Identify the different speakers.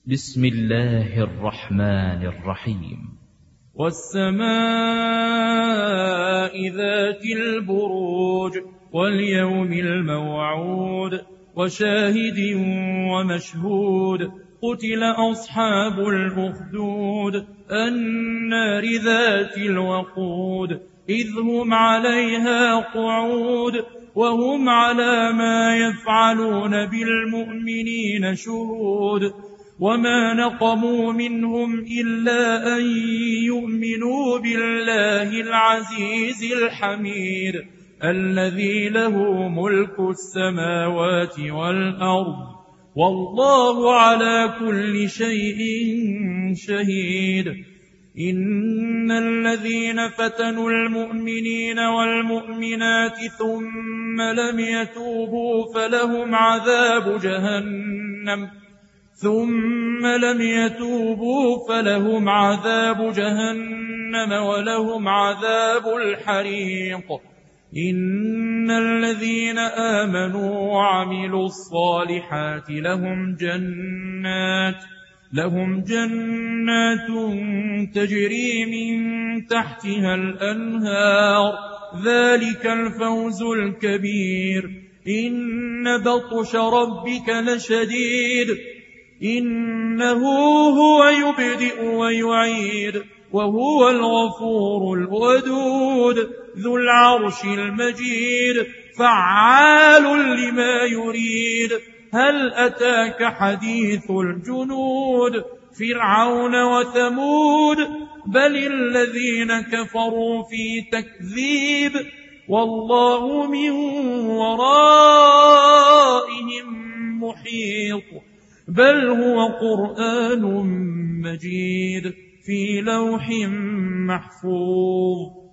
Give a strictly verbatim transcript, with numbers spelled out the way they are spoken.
Speaker 1: بسم الله الرحمن الرحيم.
Speaker 2: والسماء ذات البروج واليوم الموعود وشاهد ومشهود قتل أصحاب الأخدود النار ذات الوقود إذ هم عليها قعود وهم على ما يفعلون بالمؤمنين شهود وما نقموا منهم إلا أن يؤمنوا بالله العزيز الحميد الذي له ملك السماوات والأرض والله على كل شيء شهيد. إن الذين فتنوا المؤمنين والمؤمنات ثم لم يتوبوا فلهم عذاب جهنم ثم لم يتوبوا فلهم عذاب جهنم ولهم عذاب الحريق. إن الذين آمنوا وعملوا الصالحات لهم جنات لهم جنات تجري من تحتها الأنهار ذلك الفوز الكبير. إن بطش ربك لشديد إنه هو يبدئ ويعيد وهو الغفور الودود ذو العرش المجيد فعال لما يريد. هل أتاك حديث الجنود فرعون وثمود بل الذين كفروا في تكذيب والله من ورائهم محيط. بل هو قرآن مجيد في لوح محفوظ.